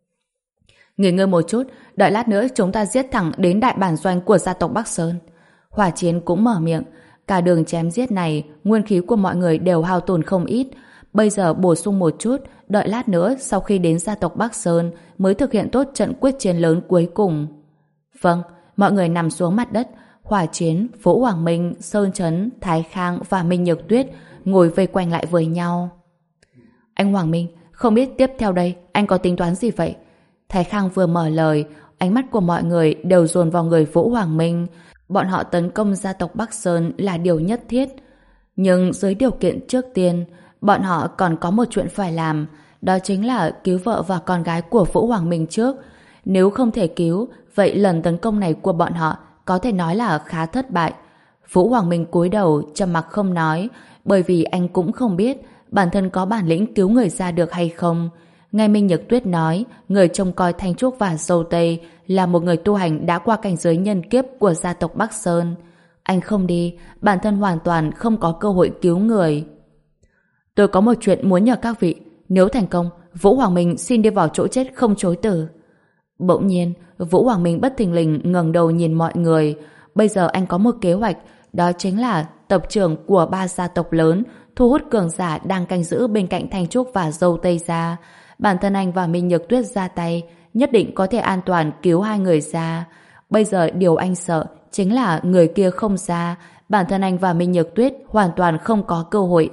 Nghỉ ngơi một chút, đợi lát nữa chúng ta giết thẳng đến đại bản doanh của gia tộc Bắc Sơn. Hỏa Chiến cũng mở miệng. Cả đường chém giết này, nguyên khí của mọi người đều hao tổn không ít. Bây giờ bổ sung một chút, đợi lát nữa sau khi đến gia tộc Bắc Sơn mới thực hiện tốt trận quyết chiến lớn cuối cùng. Vâng, mọi người nằm xuống mặt đất. Hỏa Chiến, Vũ Hoàng Minh, Sơn Trấn, Thái Khang và Minh Nhược Tuyết ngồi vây quanh lại với nhau. Anh Hoàng Minh, không biết tiếp theo đây anh có tính toán gì vậy? Thái Khang vừa mở lời, ánh mắt của mọi người đều dồn vào người Vũ Hoàng Minh. Bọn họ tấn công gia tộc Bắc Sơn là điều nhất thiết. Nhưng dưới điều kiện trước tiên, bọn họ còn có một chuyện phải làm, đó chính là cứu vợ và con gái của Vũ Hoàng Minh trước. Nếu không thể cứu, vậy lần tấn công này của bọn họ có thể nói là khá thất bại. Vũ Hoàng Minh cúi đầu trầm mặc không nói, bởi vì anh cũng không biết bản thân có bản lĩnh cứu người ra được hay không. Nghe Minh Nhược Tuyết nói, người trông coi Thanh Trúc và Dâu Tây là một người tu hành đã qua cảnh giới nhân kiếp của gia tộc Bắc Sơn. Anh không đi, bản thân hoàn toàn không có cơ hội cứu người. Tôi có một chuyện muốn nhờ các vị, nếu thành công, Vũ Hoàng Minh xin đi vào chỗ chết không chối từ. Bỗng nhiên, Vũ Hoàng Minh bất thình lình ngẩng đầu nhìn mọi người. Bây giờ anh có một kế hoạch, đó chính là tộc trưởng của ba gia tộc lớn thu hút cường giả đang canh giữ bên cạnh Thanh Trúc và Dâu Tây ra. Bản thân anh và Minh Nhược Tuyết ra tay, nhất định có thể an toàn cứu hai người ra. Bây giờ điều anh sợ chính là người kia không ra, bản thân anh và Minh Nhược Tuyết hoàn toàn không có cơ hội.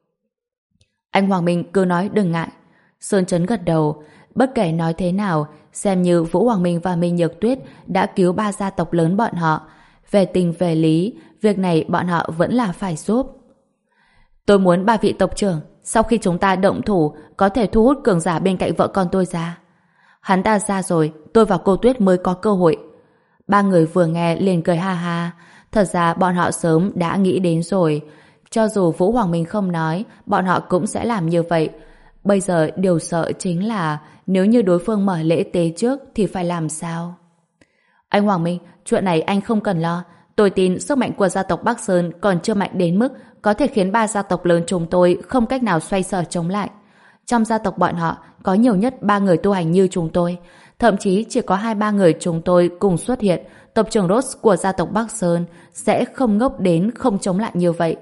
Anh Hoàng Minh cứ nói đừng ngại. Sơn Trấn gật đầu. Bất kể nói thế nào, xem như Vũ Hoàng Minh và Minh Nhược Tuyết đã cứu ba gia tộc lớn bọn họ. Về tình về lý, việc này bọn họ vẫn là phải giúp. Tôi muốn ba vị tộc trưởng, sau khi chúng ta động thủ, có thể thu hút cường giả bên cạnh vợ con tôi ra. Hắn ta ra rồi, tôi và cô Tuyết mới có cơ hội. Ba người vừa nghe liền cười ha ha. Thật ra bọn họ sớm đã nghĩ đến rồi. Cho dù Vũ Hoàng Minh không nói, bọn họ cũng sẽ làm như vậy. Bây giờ điều sợ chính là nếu như đối phương mở lễ tế trước thì phải làm sao? Anh Hoàng Minh, chuyện này anh không cần lo. Tôi tin sức mạnh của gia tộc Bắc Sơn còn chưa mạnh đến mức có thể khiến ba gia tộc lớn chúng tôi không cách nào xoay sở chống lại. Trong gia tộc bọn họ có nhiều nhất ba người tu hành như chúng tôi. Thậm chí chỉ có hai ba người chúng tôi cùng xuất hiện, tộc trưởng Ross của gia tộc Bắc Sơn sẽ không ngốc đến không chống lại như vậy.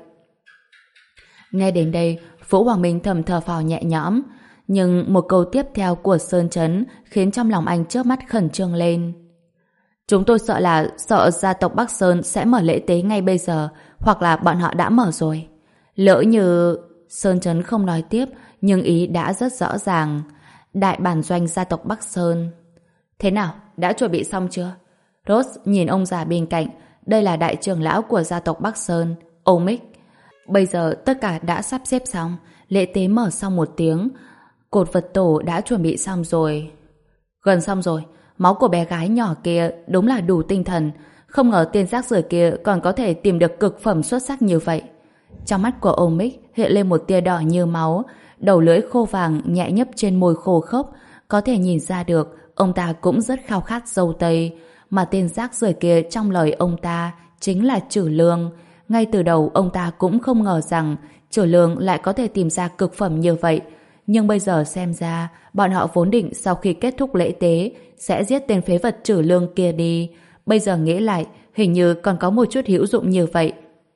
Nghe đến đây, Vũ Hoàng Minh thầm thở phào nhẹ nhõm. Nhưng một câu tiếp theo của Sơn Trấn khiến trong lòng anh chớp mắt khẩn trương lên. Chúng tôi sợ là sợ gia tộc Bắc Sơn sẽ mở lễ tế ngay bây giờ, hoặc là bọn họ đã mở rồi. Lỡ như... Sơn Trấn không nói tiếp, nhưng ý đã rất rõ ràng. Đại bản doanh gia tộc Bắc Sơn. Thế nào, đã chuẩn bị xong chưa? Rose nhìn ông già bên cạnh. Đây là đại trưởng lão của gia tộc Bắc Sơn, Omic. Bây giờ tất cả đã sắp xếp xong. Lễ tế mở sau một tiếng. Cột Phật tổ đã chuẩn bị xong rồi. Gần xong rồi. Máu của bé gái nhỏ kia đúng là đủ tinh thần. Không ngờ tên rác rưởi kia còn có thể tìm được cực phẩm xuất sắc như vậy. Trong mắt của Omic hiện lên một tia đỏ như máu. Đầu lưỡi khô vàng nhẹ nhấp trên môi khô khốc. Có thể nhìn ra được ông ta cũng rất khao khát dâu tây. Mà tên rác rưởi kia trong lời ông ta chính là Trử Lương. Ngay từ đầu ông ta cũng không ngờ rằng Trử Lương lại có thể tìm ra cực phẩm như vậy. Nhưng bây giờ xem ra bọn họ vốn định sau khi kết thúc lễ tế sẽ giết tên phế vật Trử Lương kia đi. Bây giờ nghĩ lại hình như còn có một chút hữu dụng như vậy.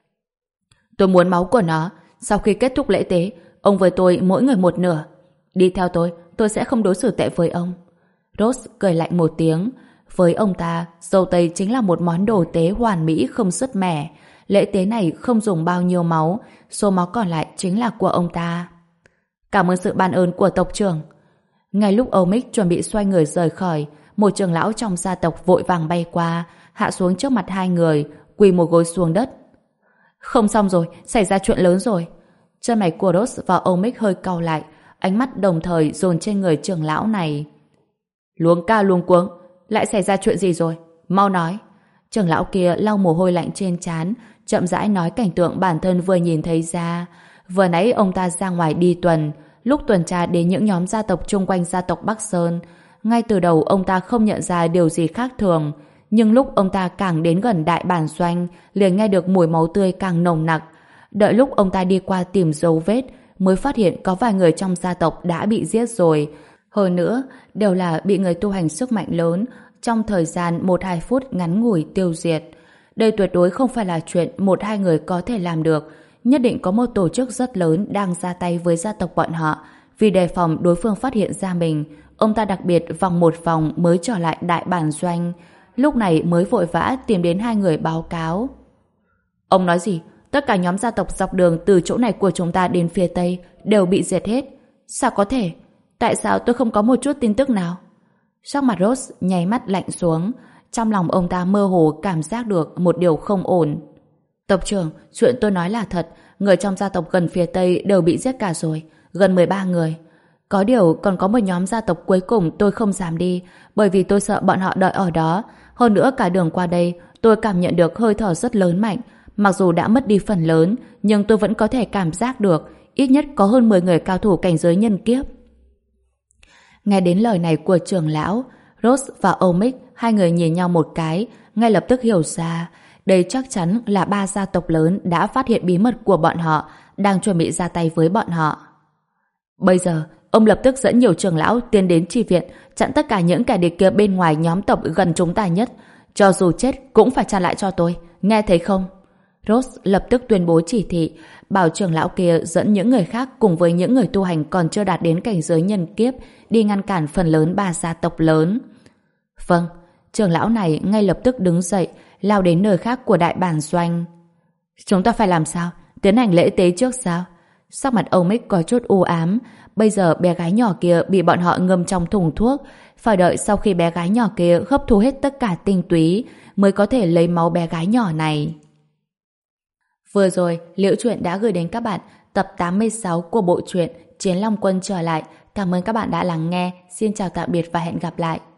Tôi muốn máu của nó. Sau khi kết thúc lễ tế, ông với tôi mỗi người một nửa. Đi theo tôi, tôi sẽ không đối xử tệ với ông. Rose cười lạnh một tiếng. Với ông ta, dâu tây chính là một món đồ tế hoàn mỹ không sứt mẻ. Lễ tế này không dùng bao nhiêu máu, số máu còn lại chính là của ông ta. Cảm ơn sự ban ơn của tộc trưởng. Ngay lúc Omic chuẩn bị xoay người rời khỏi, một trưởng lão trong gia tộc vội vàng bay qua, hạ xuống trước mặt hai người, quỳ một gối xuống đất. Không xong rồi, xảy ra chuyện lớn rồi. Chân mày của Ross và Omic hơi cau lại, ánh mắt đồng thời dồn trên người trưởng lão này. Luống ca luống cuống, lại xảy ra chuyện gì rồi? Mau nói. Trưởng lão kia lau mồ hôi lạnh trên trán, chậm rãi nói cảnh tượng bản thân vừa nhìn thấy ra. Vừa nãy ông ta ra ngoài đi tuần, lúc tuần tra đến những nhóm gia tộc chung quanh gia tộc Bắc Sơn. Ngay từ đầu ông ta không nhận ra điều gì khác thường, nhưng lúc ông ta càng đến gần đại bản doanh, liền nghe được mùi máu tươi càng nồng nặc. Đợi lúc ông ta đi qua tìm dấu vết, mới phát hiện có vài người trong gia tộc đã bị giết rồi. Hơn nữa, đều là bị người tu hành sức mạnh lớn, trong thời gian một hai phút ngắn ngủi tiêu diệt. Đây tuyệt đối không phải là chuyện một hai người có thể làm được. Nhất định có một tổ chức rất lớn đang ra tay với gia tộc bọn họ. Vì đề phòng đối phương phát hiện ra mình, ông ta đặc biệt vòng một vòng mới trở lại đại bản doanh. Lúc này mới vội vã tìm đến hai người báo cáo. Ông nói gì? Tất cả nhóm gia tộc dọc đường từ chỗ này của chúng ta đến phía Tây đều bị diệt hết. Sao có thể? Tại sao tôi không có một chút tin tức nào? Sắc mặt Ross nháy mắt lạnh xuống. Trong lòng ông ta mơ hồ cảm giác được một điều không ổn. Tộc trưởng, chuyện tôi nói là thật. Người trong gia tộc gần phía Tây đều bị giết cả rồi. Gần mười ba người. Có điều còn có một nhóm gia tộc cuối cùng tôi không dám đi, bởi vì tôi sợ bọn họ đợi ở đó. Hơn nữa cả đường qua đây tôi cảm nhận được hơi thở rất lớn mạnh. Mặc dù đã mất đi phần lớn, nhưng tôi vẫn có thể cảm giác được ít nhất có hơn mười người cao thủ cảnh giới nhân kiếp. Nghe đến lời này của trưởng lão, Ross và Omic, hai người nhìn nhau một cái, ngay lập tức hiểu ra đây chắc chắn là ba gia tộc lớn đã phát hiện bí mật của bọn họ, đang chuẩn bị ra tay với bọn họ. Bây giờ, ông lập tức dẫn nhiều trưởng lão tiến đến chi viện, chặn tất cả những kẻ địch kia bên ngoài nhóm tộc gần chúng ta nhất. Cho dù chết cũng phải chặn lại cho tôi, nghe thấy không? Ross lập tức tuyên bố chỉ thị, bảo trưởng lão kia dẫn những người khác cùng với những người tu hành còn chưa đạt đến cảnh giới nhân kiếp đi ngăn cản phần lớn ba gia tộc lớn. Vâng, trưởng lão này ngay lập tức đứng dậy, lao đến nơi khác của đại bản doanh. Chúng ta phải làm sao? Tiến hành lễ tế trước sao? Sắc mặt Omic có chút u ám. Bây giờ bé gái nhỏ kia bị bọn họ ngâm trong thùng thuốc, phải đợi sau khi bé gái nhỏ kia hấp thu hết tất cả tinh túy mới có thể lấy máu bé gái nhỏ này. Vừa rồi, Liễu Chuyện đã gửi đến các bạn tập tám mươi sáu của bộ truyện Chiến Long Quân trở lại. Cảm ơn các bạn đã lắng nghe. Xin chào tạm biệt và hẹn gặp lại.